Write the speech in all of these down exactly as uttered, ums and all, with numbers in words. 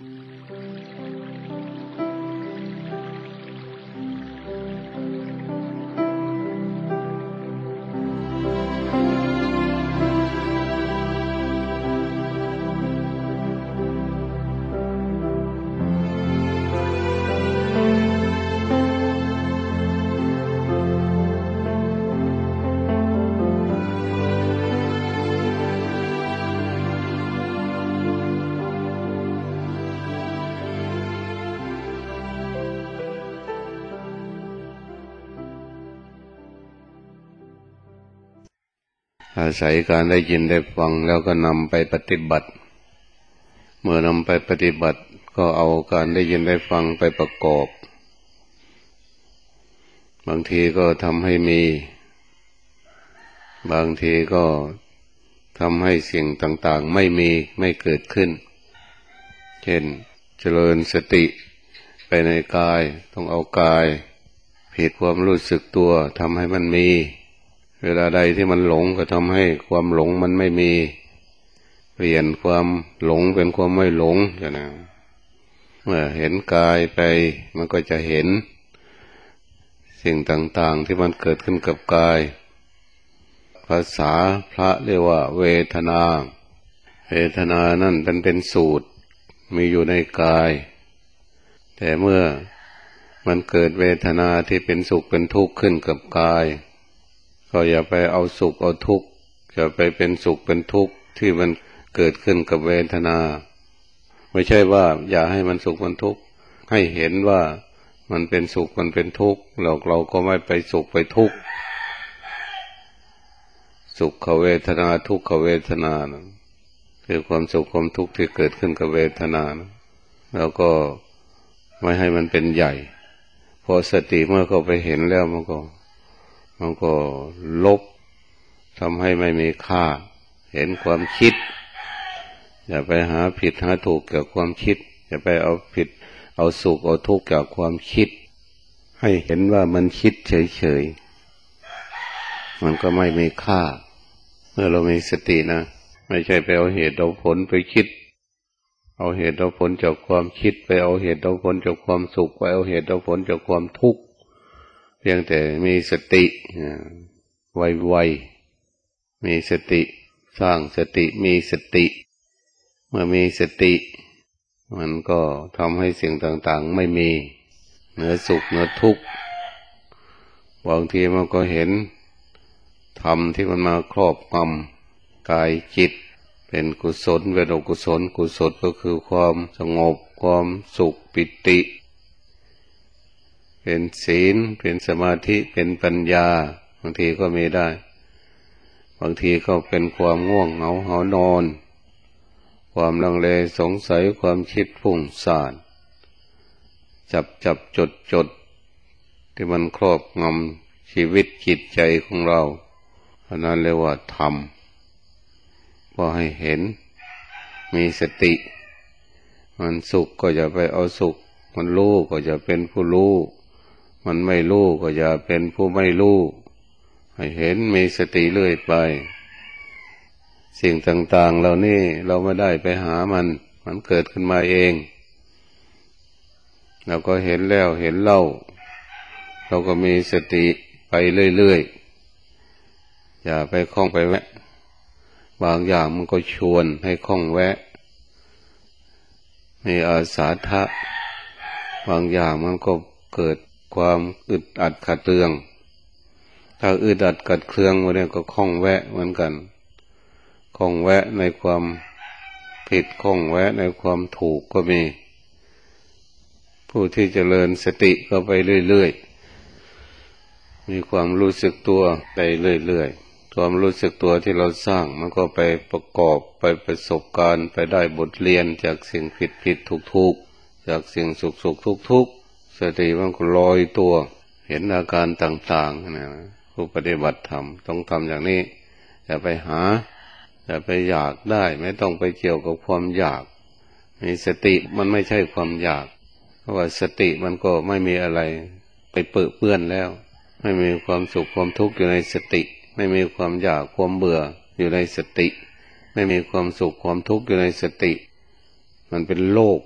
อาศัยการได้ยินได้ฟังแล้วก็นำไปปฏิบัติเมื่อนำไปปฏิบัติก็เอาการได้ยินได้ฟังไปประกอบบางทีก็ทำให้มีบางทีก็ทำให้สิ่งต่างๆไม่มีไม่เกิดขึ้นเช่นเจริญสติไปในกายต้องเอากายผิดความรู้สึกตัวทำให้มันมีเวลาใดที่มันหลงก็ทำให้ความหลงมันไม่มีเปลี่ยนความหลงเป็นความไม่หลงจ้ะนะเมื่อเห็นกายไปมันก็จะเห็นสิ่งต่างๆที่มันเกิดขึ้นกับกายภาษาพระเรียกว่าเวทนาเวทนานั่นเป็นเป็นสูตรมีอยู่ในกายแต่เมื่อมันเกิดเวทนาที่เป็นสุขเป็นทุกข์ขึ้นกับกายก็อย่าไปเอาสุขเอาทุกข์อย่าไปเป็นสุขเป็นทุกข์ที่มันเกิดขึ้นกับเวทนาไม่ใช่ว่าอย่าให้มันสุขมันทุกข์ให้เห็นว่ามันเป็นสุขมันเป็นทุกข์เราเราก็ไม่ไปสุขไปทุกข์สุขเวทนาทุกขเวทนานะคือความสุขความทุกข์ที่เกิดขึ้นกับเวทนานะแล้วก็ไม่ให้มันเป็นใหญ่พอสติเมื่อเขาไปเห็นแล้วมันก็มันก็ลบทำให้ไม่มีค่าเห็นความคิดอย่าไปหาผิดหาถูกเกี่ยวกับความคิดอย่าไปเอาผิดเอาสุขเอาทุกข์เกี่ยวกับความคิดให้เห็นว่ามันคิดเฉยๆมันก็ไม่มีค่าเมื่อเรามีสตินะไม่ใช่ไปเอาเหตุเอาผลไปคิดเอาเหตุเอาผลจากความคิดไปเอาเหตุเอาผลจากความสุขไปเอาเหตุเอาผลจากความทุกข์เพียงแต่มีสติไวๆมีสติสร้างสติมีสติเมื่อมีสติมันก็ทำให้สิ่งต่างๆไม่มีเหนือสุขเหนือทุกข์บางทีมันก็เห็นธรรมที่มันมาครอบงำกายจิตเป็นกุศลเป็นอกุศลกุศลก็คือความสงบความสุขปิติเป็นศีลเป็นสมาธิเป็นปัญญาบางทีก็มีได้บางทีก็เป็นความง่วงเหงาหานอนความลังเลสงสัยความคิดฟุ้งซ่านจับจับจดจดที่มันครอบงำชีวิตจิตใจของเราอันนั้นเรียกว่าธรรมพอให้เห็นมีสติมันสุขก็อย่าไปเอาสุขมันรู้ก็อย่าเป็นผู้รู้มันไม่รู้ก็อย่าเป็นผู้ไม่รู้ให้เห็นมีสติเรื่อยไปสิ่งต่างๆเหล่านี้เราไม่ได้ไปหามันมันเกิดขึ้นมาเองเราก็เห็นแล้วเห็นเล่าเราก็มีสติไปเรื่อยๆอย่าไปคล้องไปแวะบางอย่างมันก็ชวนให้คล้องแวะมีอาสาทะบางอย่างมันก็เกิดความอึดอัดขัดเคืองถ้าอึดอัดขัดเคืองวันนี้ก็คล้องแวะเหมือนกันคล้องแวะในความผิดคล้องแวะในความถูกก็มีผู้ที่เจริญสติก็ไปเรื่อยๆมีความรู้สึกตัวไปเรื่อยๆความรู้สึกตัวที่เราสร้างมันก็ไปประกอบไปประสบการณ์ไปได้บทเรียนจากสิ่งผิดผิดถูกถูกจากสิ่งสุขสุขทุกทุกสติมันก็ลอยตัวเห็นอาการต่างๆนะผู้ปฏิบัติธรรมต้องทำอย่างนี้อย่าไปหาอย่าไปอยากได้ไม่ต้องไปเกี่ยวกับความอยากมีสติมันไม่ใช่ความอยากเพราะว่าสติมันก็ไม่มีอะไรไปเปื้อเปื้อนแล้วไม่มีความสุขความทุกข์อยู่ในสติไม่มีความอยากความเบื่ออยู่ในสติไม่มีความสุขความทุกข์อยู่ในสติมันเป็นโลก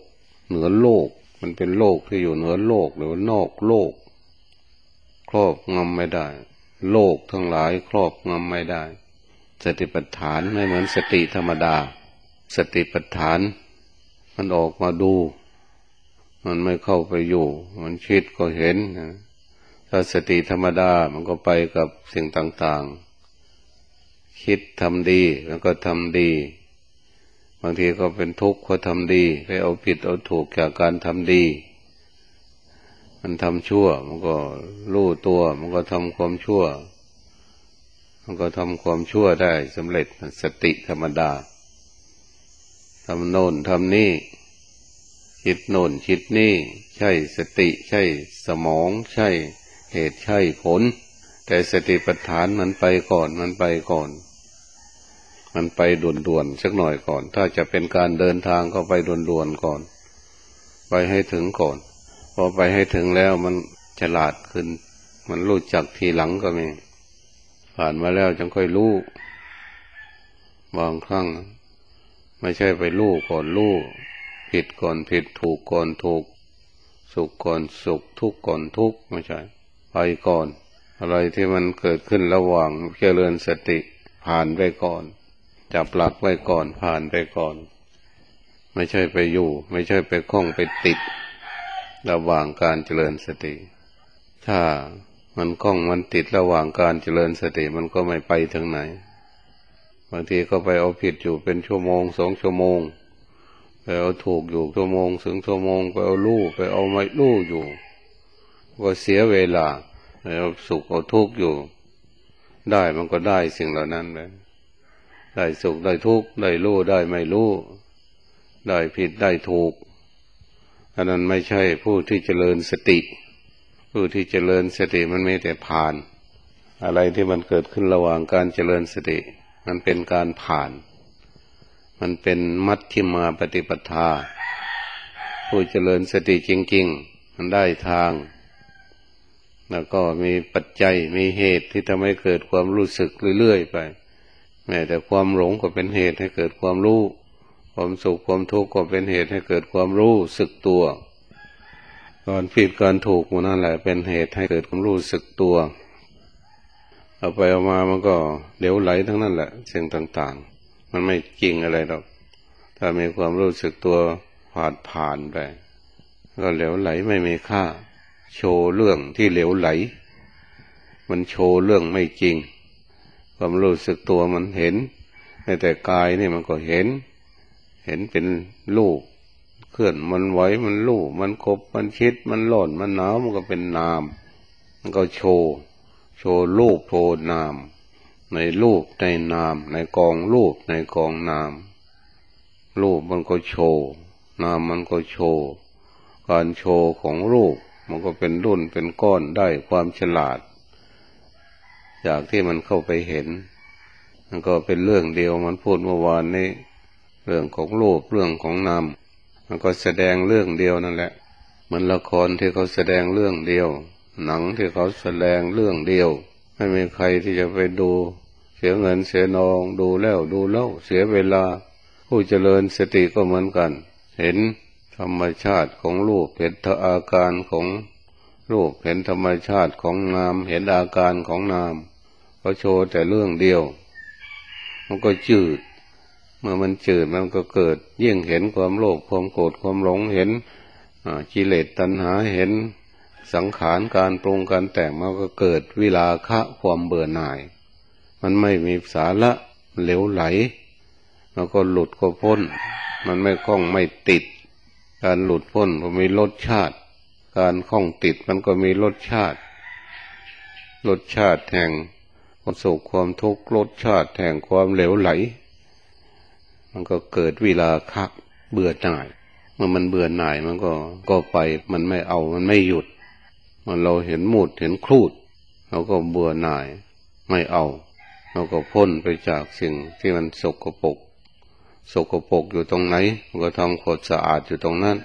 เหนือโลกมันเป็นโลกที่อยู่เหนือโลกหรือนอกโลกครอบงำไม่ได้โลกทั้งหลายครอบงำไม่ได้สติปัฏฐานไม่เหมือนสติธรรมดาสติปัฏฐานมันออกมาดูมันไม่เข้าไปอยู่มันคิดก็เห็นถ้าสติธรรมดามันก็ไปกับสิ่งต่างๆคิดทำดีแล้วก็ทำดีบางทีก็เป็นทุกข์เพราะทำดีไปเอาผิดเอาถูกจากการทำดีมันทำชั่วมันก็รู้ตัวมันก็ทำความชั่วมันก็ทำความชั่วได้สำเร็จสติธรรมดาทำโน่นทำนี่คิดโน่นคิดนี่ใช่สติใช่สมองใช่เหตุใช่ผลแต่สติปัฏฐานมันไปก่อนมันไปก่อนมันไปด่วนๆสักหน่อยก่อนถ้าจะเป็นการเดินทางก็ไปด่วนๆก่อนไปให้ถึงก่อนพอไปให้ถึงแล้วมันฉลาดขึ้นมันรู้จักทีหลังก็มีผ่านมาแล้วจึงค่อยรู้บางครั้งไม่ใช่ไปรู้ก่อนรู้ผิดก่อนผิดถูกก่อนถูกสุขก่อนสุขทุกข์ก่อนทุกข์ไม่ใช่ไปก่อนอะไรที่มันเกิดขึ้นระหว่างเจริญสติผ่านไปก่อนจับหลักไว้ก่อนผ่านไปก่อนไม่ใช่ไปอยู่ไม่ใช่ไปคล้องไปติดระหว่างการเจริญสติถ้ามันคล้องมันติดระหว่างการเจริญสติมันก็ไม่ไปถึงไหนบางทีก็ไปเอาผิดอยู่เป็นชั่วโมงสองชั่วโมงไปเอาถูกอยู่ชั่วโมงถึงชั่วโมงไปเอาลู่ไปเอาไม่ลู่อยู่ก็เสียเวลาไปเอาสุขเอาทุกข์อยู่ได้มันก็ได้สิ่งเหล่านั้นเลยได้สุขได้ทุกข์ได้ลู่ได้ไม่ลู่ได้ผิดได้ถูกอันนั้นไม่ใช่ผู้ที่เจริญสติผู้ที่เจริญสติมันไม่แต่ผ่านอะไรที่มันเกิดขึ้นระหว่างการเจริญสติมันเป็นการผ่านมันเป็นมัชฌิมาปฏิปทาผู้เจริญสติจริงๆมันได้ทางแล้วก็มีปัจจัยมีเหตุที่ทำให้เกิดความรู้สึกเรื่อยๆไปแม้แต่ความหลงก็เป็นเหตุให้เกิดความรู้ความสุขความทุกข์ก็เป็นเหตุให้เกิดความรู้สึกตัวการผิดการถูกมันนั่นแหละเป็นเหตุให้เกิดความรู้สึกตัวเอาไปเอามามันก็เหลวไหลทั้งนั้นแหละสิ่งต่างๆมันไม่จริงอะไรหรอกถ้ามีความรู้สึกตัวผ่านผ่านไปก็เหลวไหลไม่มีค่าโชว์เรื่องที่เหลวไหลมันโชว์เรื่องไม่จริงความรู้สึกตัวมันเห็นแต่กายนี่มันก็เห็นเห็นเป็นรูปเคลื่อนมันไหวมันลู่มันคบมันคิดมันหล่นมันหนาวมันก็เป็นนามมันก็โชว์โชว์รูปโชว์นามในรูปในนามในกองรูปในกองนามรูปมันก็โชว์นามมันก็โชว์การโชว์ของรูปมันก็เป็นรุ่นเป็นก้อนได้ความฉลาดจากที่มันเข้าไปเห็นมันก็เป็นเรื่องเดียวมันพูดเมื่อวานนี้เรื่องของรูปเรื่องของนามมันก็แสดงเรื่องเดียวนั่นแหละเหมือนละครที่เขาแสดงเรื่องเดียวหนังที่เขาแสดงเรื่องเดียวไม่มีใครที่จะไปดูเสียเงินเสียนองดูแล้วดูเล่าเสียเวลาผู้เจริญสติก็เหมือนกันเห็นธรรมชาติของรูปเห็นอาการของรูปเห็นธรรมชาติของนามเห็นอาการของนามเขาโชว์แต่เรื่องเดียวมันก็จืดเมื่อมันจืดมันก็เกิดยิ่งเห็นความโลภความโกรธความหลงเห็นกิเลสตัณหาเห็นสังขารการปรุงการแต่งมันก็เกิดวิราคะความเบื่อหน่ายมันไม่มีสาระเหลวไหลแล้วก็หลุดก็พ้นมันไม่คล้องไม่ติดการหลุดพ้นก็มีรสชาติการคล้องติดมันก็มีรสชาติรสชาติแห่งความสุขความทุกข์รสชาติแห่งความเหลวไหลมันก็เกิดวิราคะเบื่อหน่ายเมื่อมันเบื่อหน่ายมันก็ก็ไปมันไม่เอามันไม่หยุดมันเราเห็นมูดเห็นครูดเราก็เบื่อหน่ายไม่เอาเราก็พ้นไปจากสิ่งที่มันสกปรกสกปรกอยู่ตรงไหนมันก็ทำความสะอาดอยู่ตรงนั้น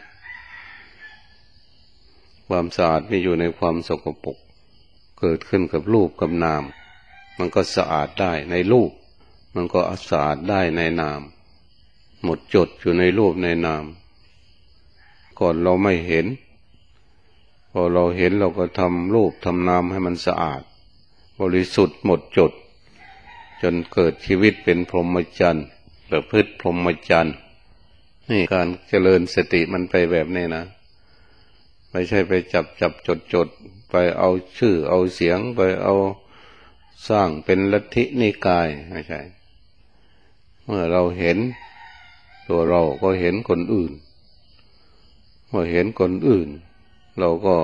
ความสะอาดไม่อยู่ในความสกปรกเกิดขึ้นกับรูปกับนามมันก็สะอาดได้ในรูปมันก็สะอาดได้ในนามหมดจดอยู่ในรูปในนามกก่อนเราไม่เห็นพอเราเห็นเราก็ทำรูปทำนามให้มันสะอาดบริสุทธิ์หมดจดจนเกิดชีวิตเป็นพรหมจรรย์ประพฤติพรหมจรรย์นี่การเจริญสติมันไปแบบนี้นะไม่ใช่ไปจับจับจดจดไปเอาชื่อเอาเสียงไปเอาสร้างเป็นลัทธินิกายไม่ใช่เมื่อเราเห็นตัวเราก็เห็นคนอื่นเมื่อเห็นคนอื่นเราก็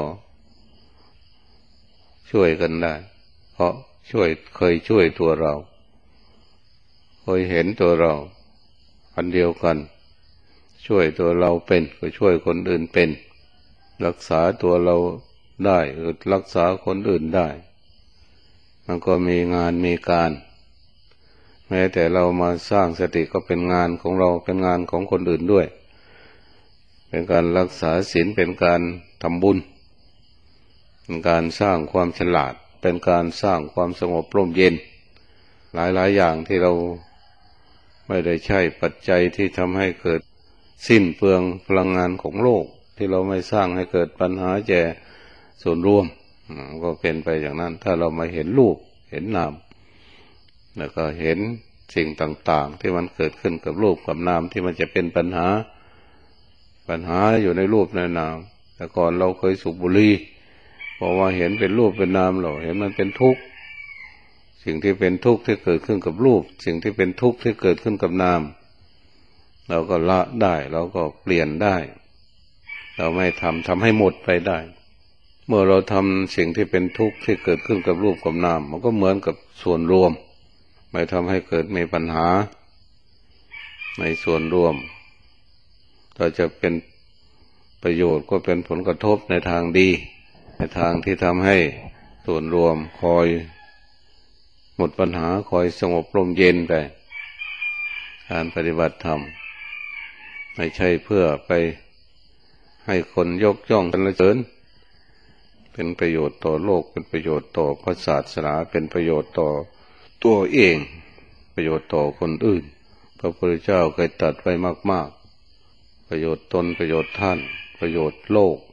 ช่วยกันได้เพราะช่วยเคยช่วยตัวเราเคยเห็นตัวเราอันเดียวกันช่วยตัวเราเป็นก็ช่วยคนอื่นเป็นรักษาตัวเราได้หรือรักษาคนอื่นได้มันก็มีงานมีการแม้แต่เรามาสร้างสติก็เป็นงานของเราเป็นงานของคนอื่นด้วยเป็นการรักษาศีลเป็นการทำบุญเป็นการสร้างความฉลาดเป็นการสร้างความสงบร่มเย็นหลายๆอย่างที่เราไม่ได้ใช้ปัจจัยที่ทำให้เกิดสิ้นเปลืองพลังงานของโลกที่เราไม่สร้างให้เกิดปัญหาแก่ส่วนรวมก็เป็นไปอย่างนั้นถ้าเรามาเห็นรูปเห็นนามแล้วก็เห็นสิ่งต่างๆที่มันเกิดขึ้นกับรูปกับนามที่มันจะเป็นปัญหาปัญหาอยู่ในรูปในนามแต่ก่อนเราเคยสูบบุหรี่เพราะว่าเห็นเป็นรูปเป็นนามเราเห็นมันเป็นทุกข์สิ่งที่เป็นทุกข์ที่เกิดขึ้นกับรูปสิ่งที่เป็นทุกข์ที่เกิดขึ้นกับนามเราก็ละได้เราก็เปลี่ยนได้เราไม่ทำทำให้หมดไปได้เมื่อเราทำสิ่งที่เป็นทุกข์ที่เกิดขึ้นกับรูปกับนามมันก็เหมือนกับส่วนรวมไม่ทำให้เกิดมีปัญหาในส่วนรวมถ้าจะเป็นประโยชน์ก็เป็นผลกระทบในทางดีในทางที่ทำให้ส่วนรวมคอยหมดปัญหาคอยสงบร่มเย็นไปการปฏิบัติธรรมไม่ใช่เพื่อไปให้คนยกย่องสรรเสริญเป็นประโยชน์ต่อโลกเป็นประโยชน์ต่อพระศาสนาเป็นประโยชน์ต่อตัวเองประโยชน์ต่อคนอื่นพระพุทธเจ้าเคยตรัสไว้มากๆประโยชน์ตนประโยชน์ท่านประโยชน์โลก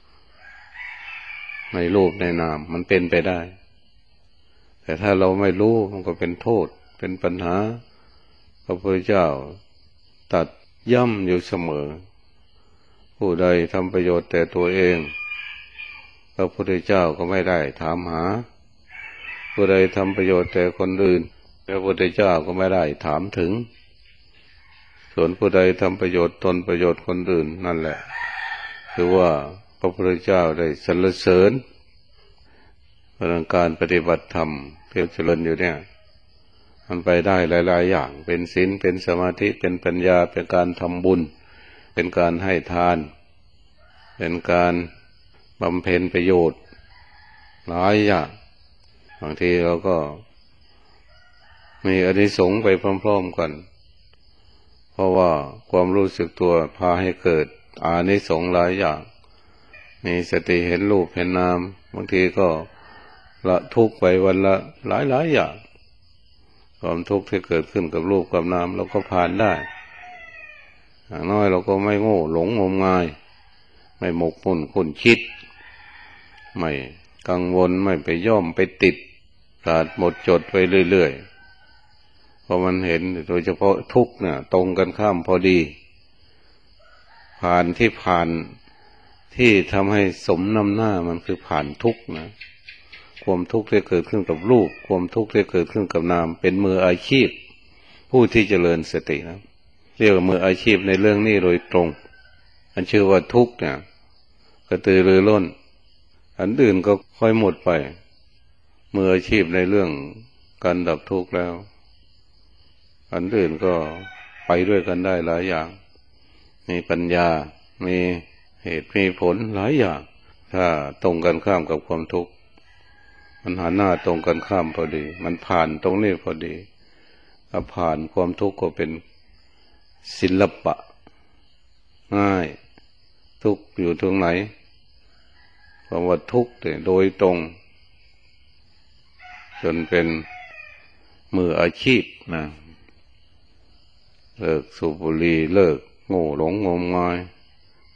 ในรูปในนามมันเป็นไปได้แต่ถ้าเราไม่รู้มันก็เป็นโทษเป็นปัญหาพระพุทธเจ้าตรัสย้ำอยู่เสมอผู้ใดทำประโยชน์แต่ตัวเองพระพุทธเจ้าก็ไม่ได้ถามหาผู้ใดทำประโยชน์แต่คนอื่นพระพุทธเจ้าก็ไม่ได้ถามถึงส่วนผู้ใดทำประโยชน์ตนประโยชน์คนอื่นนั่นแหละคือว่าพระพุทธเจ้าได้สรรเสริญพลังการปฏิบัติธรรมเพียงเจริญอยู่เนี่ยมันไปได้หลายๆอย่างเป็นศีลเป็นสมาธิเป็นปัญญาเป็นการทำบุญเป็นการให้ทานเป็นการบำเพ็ญประโยชน์หลายอย่างบางทีเราก็มีอานิสงส์ไปพร้อมๆกันเพราะว่าความรู้สึกตัวพาให้เกิดอานิสงส์หลายอย่างมีสติเห็นรูปเห็นนามบางทีก็ละทุกข์ไปวันละหลายๆอย่างความทุกข์ที่เกิดขึ้นกับรูปกับนามเราก็ผ่านได้อย่างน้อยเราก็ไม่โง่หลงงมงายไม่หมกมุ่นคุ้นคิดไม่กังวลไม่ไปย่อมไปติดขาดหมดจดไปเรื่อยๆเพราะมันเห็นโดยเฉพาะทุกข์เนี่ยตรงกันข้ามพอดีผ่านที่ผ่านที่ทำให้สมน้ำหน้ามันคือผ่านทุกข์นะความทุกข์ที่เกิดขึ้นกับรูปความทุกข์ที่เกิดขึ้นกับนามเป็นมืออาชีพผู้ที่เจริญสตินะเรียกว่ามืออาชีพในเรื่องนี้โดยตรงอันชื่อว่าทุกข์เนี่ยกระตือรือร้นอันอื่นก็ค่อยหมดไปมืออาชีพในเรื่องการดับทุกข์แล้วอันอื่นก็ไปด้วยกันได้หลายอย่างมีปัญญามีเหตุมีผลหลายอย่างถ้าตรงกันข้ามกับความทุกข์มันหันหน้าตรงกันข้ามพอดีมันผ่านตรงนี้พอดีถ้าผ่านความทุกข์ก็เป็นศิลปะง่ายทุกข์อยู่ตรงไหนคำว่าทุกข์โดยตรงจนเป็นมืออาชีพนะเลิกสูบบุหรี่เลิกโง่หลงงมงาย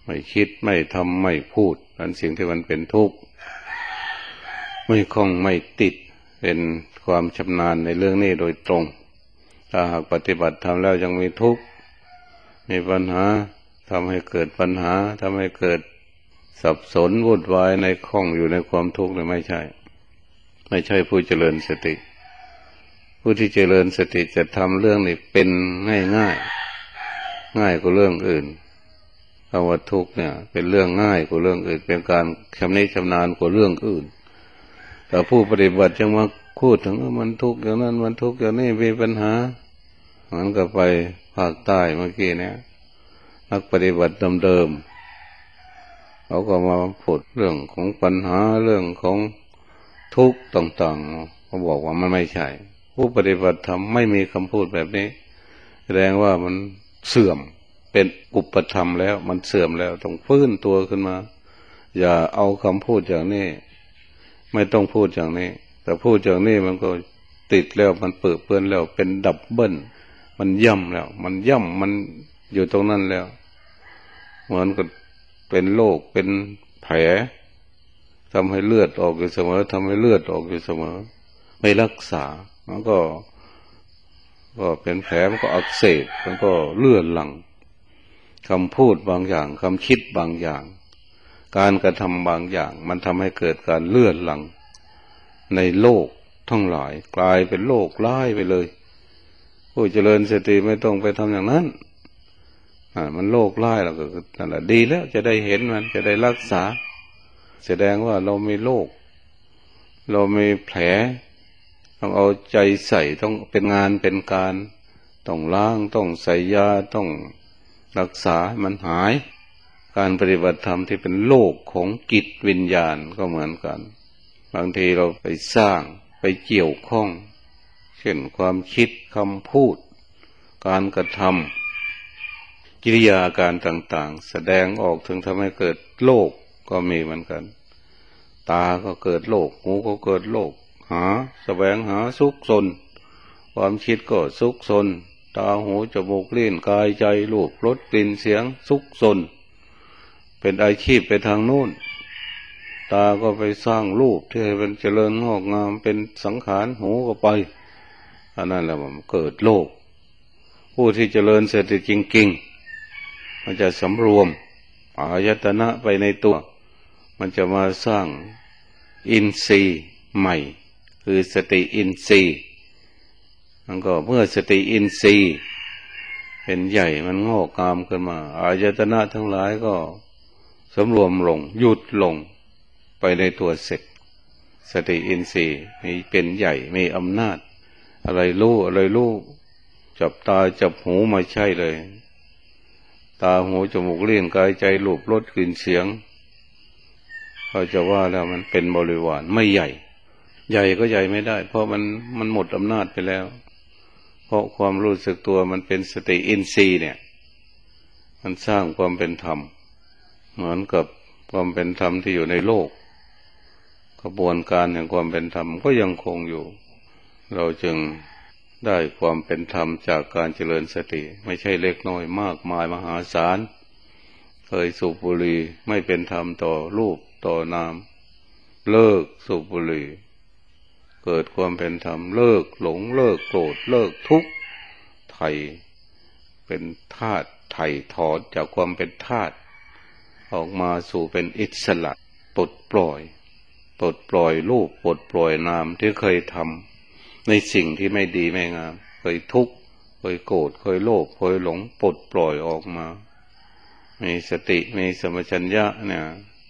ไม่คิดไม่ทำไม่พูดนั่นสิ่งที่มันเป็นทุกข์ไม่คล้องไม่ติดเป็นความชำนาญในเรื่องนี้โดยตรงถ้าหากปฏิบัติทำแล้วยังมีทุกข์มีปัญหาทำให้เกิดปัญหาทำให้เกิดสับสนวุ่นวายในคล้องอยู่ในความทุกข์เลยไม่ใช่ไม่ใช่ผู้เจริญสติผู้ที่เจริญสติจะทำเรื่องนี้เป็นง่ายง่ายง่ายกว่าเรื่องอื่นคำว่าทุกข์เนี่ยเป็นเรื่องง่ายกว่าเรื่องอื่นเป็นการชำนิชำนาญกว่าเรื่องอื่นแต่ผู้ปฏิบัติจะมาพูดถึงว่ามันทุกข์อย่างนั้นมันทุกข์อย่างนี้มีปัญหามันก็ไปภาคใต้เมื่อกี้เนี่ยนักปฏิบัติเดิมๆเขาก็มาพูดเรื่องของปัญหาเรื่องของทุกข์ต่างๆเขาบอกว่ามันไม่ใช่ผู้ปฏิบัติธรรมไม่มีคำพูดแบบนี้แสดงว่ามันเสื่อมเป็นอุปธรรมแล้วมันเสื่อมแล้วต้องฟื้นตัวขึ้นมาอย่าเอาคำพูดอย่างนี้ไม่ต้องพูดอย่างนี้แต่พูดอย่างนี้มันก็ติดแล้วมันเปื้อเปื้อนแล้วเป็นดับเบิ้ลมันย่ำแล้วมันย่ำมันอยู่ตรงนั้นแล้วเหมือนกับเป็นโรคเป็นแผลทำให้เลือดออกอยู่เสมอทำให้เลือดออกอยู่เสมอไม่รักษามันก็ก็เป็นแผลมันก็อักเสบมันก็เลือดหลั่งคำพูดบางอย่างคำคิดบางอย่างการกระทำบางอย่างมันทำให้เกิดการเลือดหลั่งในโลกทั้งหลายกลายเป็นโรคร้ายไปเลยผู้เจริญสติไม่ต้องไปทำอย่างนั้นอ่ามันโรคร้ายแล้วก็นั่นแหละดีแล้วจะได้เห็นมันจะได้รักษาแสดงว่าเรามีโรคเรามีแผลต้องเอาใจใส่ต้องเป็นงานเป็นการต้องล้างต้องใส่ยาต้องรักษามันหายการปฏิบัติธรรมที่เป็นโลกของจิตวิญญาณก็เหมือนกันบางทีเราไปสร้างไปเกี่ยวข้องเช่นความคิดคำพูดการกระทำกิริยาการต่างๆแสดงออกถึงทำให้เกิดโลกก็มีเหมือนกันตาก็เกิดโลกหูก็เกิดโลกหาแสวงหาสุขสนความคิดก็สุขสนตาหูจมูกลิ้นกายใจรูปรสกลิ่นเสียงสุขสนเป็นอาชีพไปทางโน้นตาก็ไปสร้างรูปที่ให้เป็นเจริญงอกงามเป็นสังขารหูก็ไปอันนั้นแหละมันเกิดโลกผู้ที่เจริญสติจริงๆมันจะสำรวมอายตนะไปในตัวมันจะมาสร้างอินทรีย์ใหม่คือสติอินทรีย์มันก็เมื่อสติอินทรีย์เป็นใหญ่มันงอกงามขึ้นมาอายตนะทั้งหลายก็สำรวมลงหยุดลงไปในตัวเสร็จสติอินทรีย์มีเป็นใหญ่มีอำนาจอะไรรู้อะไรรู้จับตาจับหูไม่ใช่เลยตาหูจมูกลิ้นกายใจรูปรสกลิ่นเสียงเขาจะว่าแล้วมันเป็นบริวารไม่ใหญ่ใหญ่ก็ใหญ่ไม่ได้เพราะมันมันหมดอำนาจไปแล้วเพราะความรู้สึกตัวมันเป็นสติอินทรีย์เนี่ยมันสร้างความเป็นธรรมเหมือนกับความเป็นธรรมที่อยู่ในโลกกระบวนการแห่งความเป็นธรรมก็ยังคงอยู่เราจึงได้ความเป็นธรรมจากการเจริญสติไม่ใช่เล็กน้อยมากมายมหาศาลเคยสูบบุหรี่ไม่เป็นธรรมต่อรูปต่อนามเลิกสูบบุหรี่เกิดความเป็นธรรมเลิกหลงเลิกโกรธเลิกทุกข์ไถ่เป็นธาตุไถ่ถอนจากความเป็นธาตุออกมาสู่เป็นอิสระปลดปล่อยปลดปล่อยรูปปลดปล่อยนามที่เคยทำในสิ่งที่ไม่ดีไม่งามเคยทุกข์เคยโกรธเคยโลภเคยหลงปลดปล่อยออกมามีสติมีสัมปชัญญะเนี่ย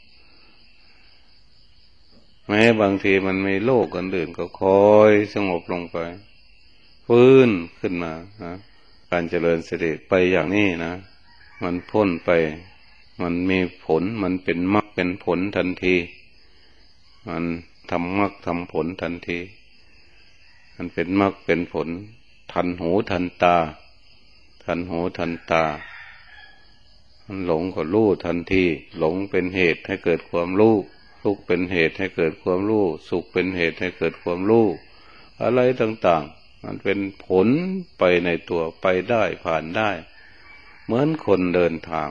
แม้บางทีมันมีโลกกันอื่นก็คอยสงบลงไปฟื้นขึ้นมานะการเจริญสติไปอย่างนี้นะมันพ้นไปมันมีผลมันเป็นมรรคเป็นผลทันทีมันทำมรรคทำผลทันทีมันเป็นมรรคเป็นผลทันหูทันตาทันหูทันตามันหลงก็รู้ทันทีหลงเป็นเหตุให้เกิดความรู้ทุกข์เป็นเหตุให้เกิดความรู้สุขเป็นเหตุให้เกิดความรู้อะไรต่างๆมันเป็นผลไปในตัวไปได้ผ่านได้เหมือนคนเดินทาง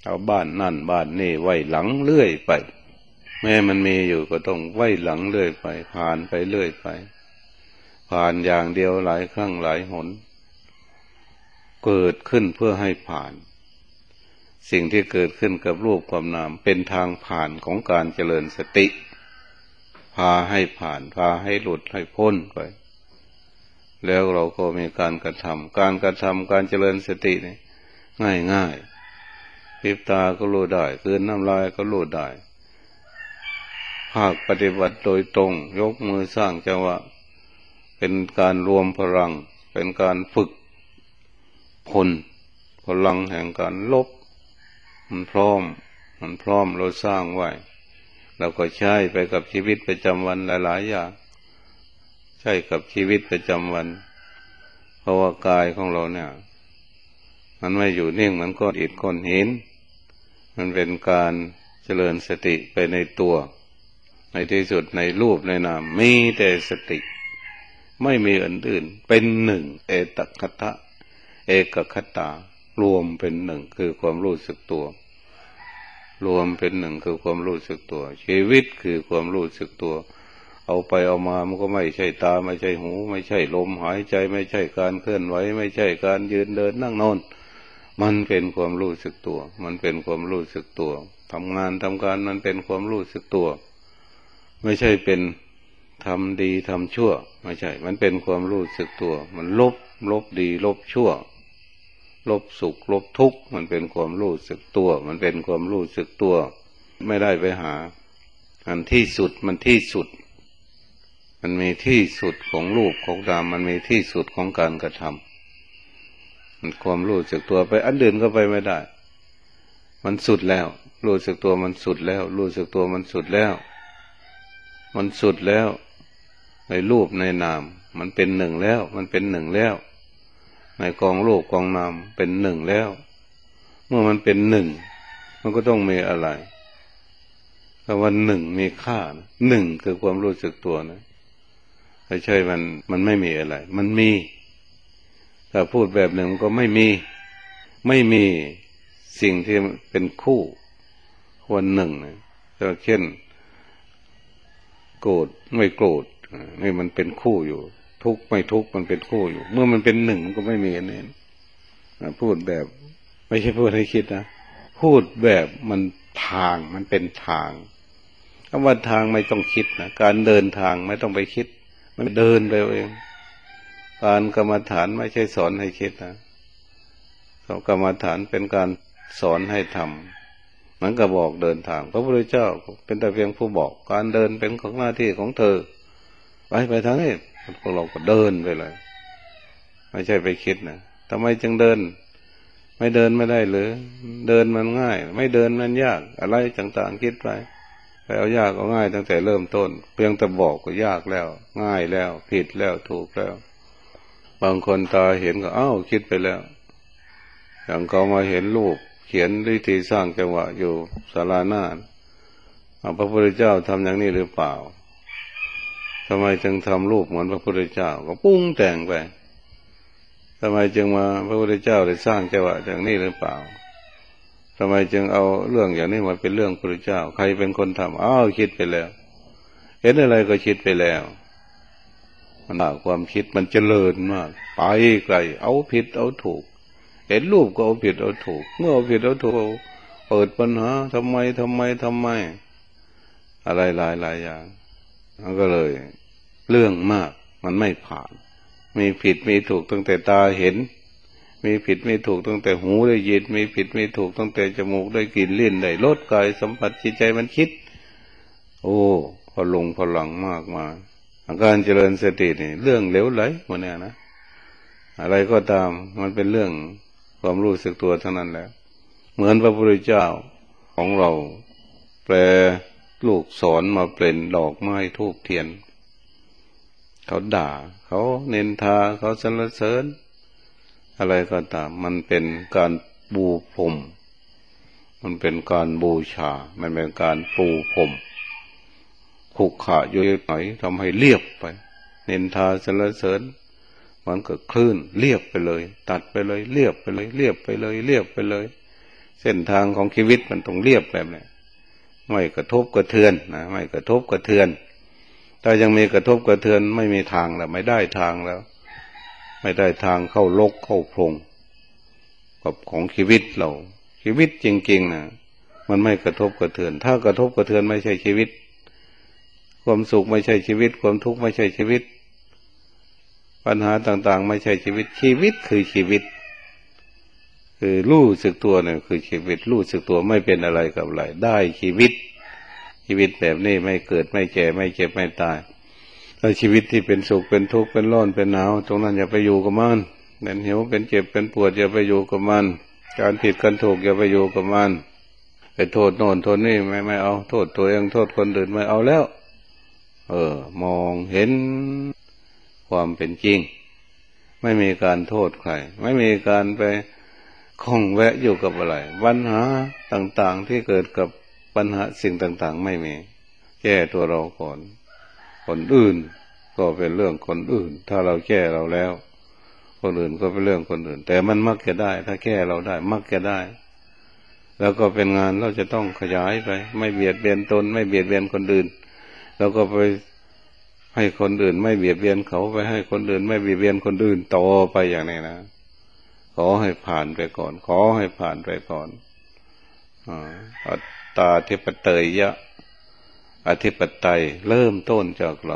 เอาบ้านนั่นบ้านนี่ไว้หลังเรื่อยไปแม้มันมีอยู่ก็ต้องไว้หลังเรื่อยไปผ่านไปเรื่อยไปผ่านอย่างเดียวหลายครั้งหลายหนเกิดขึ้นเพื่อให้ผ่านสิ่งที่เกิดขึ้นกับรูปความนามเป็นทางผ่านของการเจริญสติพาให้ผ่านพาให้หลุดให้พ้นไปแล้วเราก็มีการกระทำการกระทำการเจริญสตินี่ง่ายง่ายพริบตาก็รู้ได้กลืนน้ำลายก็รู้ได้ภาคปฏิบัติโดยตรงยกมือสร้างจังหวะเป็นการรวมพลังเป็นการฝึกพลพลังแห่งการลบมันพร้อมมันพร้อมเราสร้างไว้เราก็ใช้ไปกับชีวิตประจำวันหลายๆอย่างใช่กับชีวิตประจำวันเพราะว่ากายของเราเนี่ยมันไม่อยู่นิ่งเหมือนก้อนอิฐก้อนหินมันเป็นการเจริญสติไปในตัวในที่สุดในรูปในนามมีแต่สติไม่มีอันอื่นเป็นหนึ่งเอตัคคตะเอกคตารวมเป็นหนึ่งคือความรู้สึกตัวรวมเป็นหนึ่งคือความรู้สึกตัวชีวิตคือความรู้สึกตัวเอาไปเอามามันก็ไม่ใช่ตาไม่ใช่หูไม่ใช่ลมหายใจไม่ใช่การเคลื่อนไหวไม่ใช่การยืนเดินนั่งนอนมันเป็นความรู้สึกตัวมันเป็นความรู้สึกตัวทำงานทำการมันเป็นความรู้สึกตัวไม่ใช่เป็นทำดีทำชั่วไม่ใช่มันเป็นความรู้สึกตัวมันลบลบดีลบชั่วลบสุขลบทุกข์มันเป็นความรู้สึกตัวมันเป็นความรู้สึกตัวไม่ได้ไปหาอันที่สุดมันที่สุดมันมีที่สุดของรูปของนามมันมีที่สุดของการกระทำมันความรู้สึกตัวไปอันอื่นก็ไปไม่ได้มันสุดแล้วรู้สึกตัวมันสุดแล้วรู้สึกตัวมันสุดแล้วมันสุดแล้วในรูปในนามมันเป็นหนึ่งแล้วมันเป็นหนึ่งแล้วในกองรูปกองนามเป็นหนึ่งแล้วเมื่อมันเป็นหนึ่งมันก็ต้องมีอะไรคำว่าหนึ่งมีค่าหนึ่งคือความรู้สึกตัวนะไม่ใช่มันมันไม่มีอะไรมันมีถ้าพูดแบบหนึ่งมันก็ไม่มีไม่มีสิ่งที่เป็นคู่คนหนึ่งนะเช่นโกรธไม่โกรธนี่มันเป็นคู่อยู่ทุกข์ไม่ทุกข์มันเป็นคู่อยู่เมื่อมันเป็นหนึ่งมันก็ไม่มีอันนี้พูดแบบไม่ใช่พูดให้คิดนะพูดแบบมันทางมันเป็นทางคำว่าทางไม่ต้องคิดนะการเดินทางไม่ต้องไปคิดมันเดินไปเองการกรรมฐานไม่ใช่สอนให้คิดนะกรรมฐานเป็นการสอนให้ทำมันก็บอกเดินทางพระพุทธเจ้าเป็นแต่เพียงผู้บอกการเดินเป็นของหน้าที่ของเธอไปไปทางนี้พวกเราก็เดินไปเลยไม่ใช่ไปคิดนะทำไมจึงเดินไม่เดินไม่ได้หรือเดินมันง่ายไม่เดินมันยากอะไรต่างๆคิดไปไปเอายากเอาง่ายตั้งแต่เริ่มต้นเพียงแต่บอกก็ยากแล้วง่ายแล้วผิดแล้วถูกแล้วบางคนตาเห็นก็อ้าวคิดไปแล้วอย่างเขามาเห็นรูปเขียนวิธีสร้างจังหวะอยู่ศาลาหน้าพระพุทธเจ้าทำอย่างนี้หรือเปล่าทำไมจึงทำรูปเหมือนพระพุทธเจ้าก็ปรุงแต่งไปทำไมจึงมาพระพุทธเจ้าได้สร้างจังหวะอย่างนี้หรือเปล่าทำไมจึงเอาเรื่องอย่างนี้มาเป็นเรื่องพระพุทธเจ้าใครเป็นคนทำอ้าวคิดไปแล้วเห็นอะไรก็คิดไปแล้วมันหาความคิดมันเจริญมากไปไกลเอาผิดเอาถูกเห็นรูปก็เอาผิดเอาถูกเมื่อเอาผิดเอาถูกเปิดปัญหาทำไมทำไมทำไมอะไรหลายหลายอย่างมันก็เลยเรื่องมากมันไม่ผ่านมีผิดมีถูกตั้งแต่ตาเห็นมีผิดมีถูกตั้งแต่หูได้ยินมีผิดมีถูกตั้งแต่จมูกได้กลิ่นลิ้นได้รสกายสัมผัสจิตใจมันคิดโอ้พอลงพลังมากมาอาการเจริญสตินี่เรื่องเหลวไหลหมดเนี่ยนะอะไรก็ตามมันเป็นเรื่องความรู้สึกตัวเท่านั้นแหละเหมือนพระพุทธเจ้าของเราแปลลูกศรมาเป็นดอกไม้ธูปเทียนเขาด่าเขาเนินทาเขาสรรเสริญอะไรก็ตามมันเป็นการบูพรมมันเป็นการบูชามันเป็นการปูพรมขุกขะอยู่ไหนทำให้เรียบไปเนินทาสรรเสริญมันก็คลื่นเรียบไปเลยตัดไปเลยเรียบไปเลยเรียบไปเลยเรียบไปเลยเส้นทางของชีวิตมันต้องเรียบแบบนี้ไม่กระทบกระเทือนนะไม่กระทบกระเทือนถ้ายังมีกระทบกระเทือนไม่มีทางแล้วไม่ได้ทางแล้วไม่ได้ทางเข้าลกเข้าพงกับของชีวิตเราชีวิตจริงๆนะมันไม่กระทบกระเทือนถ้ากระทบกระเทือนไม่ใช่ชีวิตความสุขไม่ใช่ชีวิตความทุกข์ไม่ใช่ชีวิตปัญหาต่างๆไม่ใช่ชีวิตชีวิตคือชีวิตคือรู้สึกตัวเนี่ยคือชีวิตรู้สึกตัวไม่เป็นอะไรกับอะไรได้ชีวิตชีวิตแบบนี้ไม่เกิดไม่แก่ไม่เจ็บไม่ตายแล้วชีวิตที่เป็นสุขเป็นทุกข์เป็นร้อนเป็นหนาวตรงนั้นอย่าไปอยู่กับมันเป็นหิวเป็นเจ็บเป็นปวดอย่าไปอยู่กับมันการผิดกันถูกอย่าไปอยู่กับมันไปโทษโน่นโทษนี่ไม่ไม่เอาโทษตัวเองโทษคนอื่นไม่เอาแล้วเออมองเห็นความเป็นจริงไม่มีการโทษใครไม่มีการไปข้องแวะอยู่กับอะไรปัญหาต่างๆที่เกิดกับปัญหาสิ่งต่างๆไม่มีแก้ตัวเราก่อนคนอื่นก็เป็นเรื่องคนอื่นถ้าเราแก้เราแล้วคนอื่นก็เป็นเรื่องคนอื่นแต่มันมักจะได้ถ้าแก้เราได้มักจะได้แล้วก็เป็นงานเราจะต้องขยายไปไม่เบียดเบียนตนไม่เบียดเบียนคนอื่นแล้วก็ไปให้คนอื่นไม่เบียดเบียนเขาไปให้คนอื่นไม่เบียดเบียนคนอื่นต่อไปอย่างนี้นะขอให้ผ่านไปก่อนขอให้ผ่านไปก่อนอัตตาธิปไตยะอธิปไตยเริ่มต้นจากเรา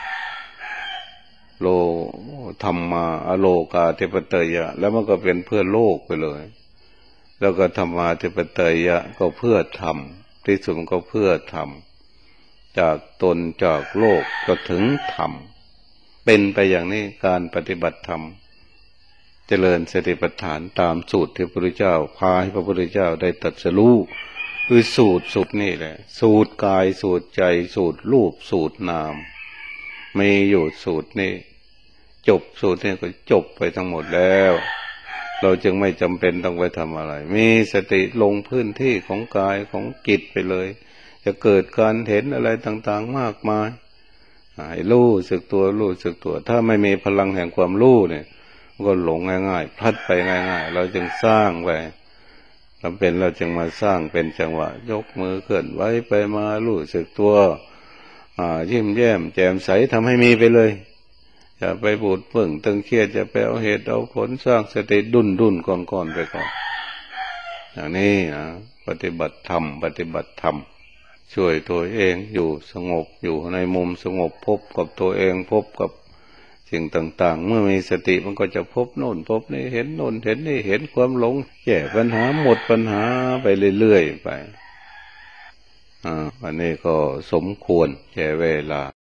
โลธรรมาอโลกาธิปไตยะแล้วมันก็เป็นเพื่อโลกไปเลยแล้วก็ธรรมาธิปไตยะก็เพื่อธรรมที่สุดก็เพื่อธรรมจากตนจากโลกก็ถึงธรรมเป็นไปอย่างนี้การปฏิบัติธรรมเจริญสติปัฏฐานตามสูตรที่พระพุทธเจ้าพาให้พระพุทธเจ้าได้ตรัสรู้คือสูตรสูตรนี่แหละสูตรกายสูตรใจสูตรรูปสูตรนามมีอยู่สูตรนี้จบสูตรนี้ก็จบไปทั้งหมดแล้วเราจึงไม่จำเป็นต้องไปทำอะไรมีสติลงพื้นที่ของกายของจิตไปเลยจะเกิดการเห็นอะไรต่างๆมากมายให้รู้สึกตัวรู้สึกตัวถ้าไม่มีพลังแห่งความรู้เนี่ยก็หลงง่ายๆพลัดไปง่ายๆเราจึงสร้างไปจำเป็นเราจึงมาสร้างเป็นจังหวะยกมือเคลื่อนไหวไปมารู้สึกตัวอ่ายิ้มแย้มแจ่มใสทำให้มีไปเลยอย่าไปบูดเบิ่งตึงเครียดจะไปเอาเหตุเอาผลสร้างสติดุนดุนก่อนก่อนไปก่อนอย่างนี้นะปฏิบัติธรรมปฏิบัติธรรมช่วยตัวเองอยู่สงบอยู่ในมุมสงบพบกับตัวเองพบกับสิ่งต่างๆเมื่อมีสติมันก็จะพบโน่นพบนี่เห็นโน่นเห็นนี่เห็นความหลงแก้ปัญหาหมดปัญหาไปเรื่อยๆไปอ่าวันนี้ก็สมควรแก่เวลา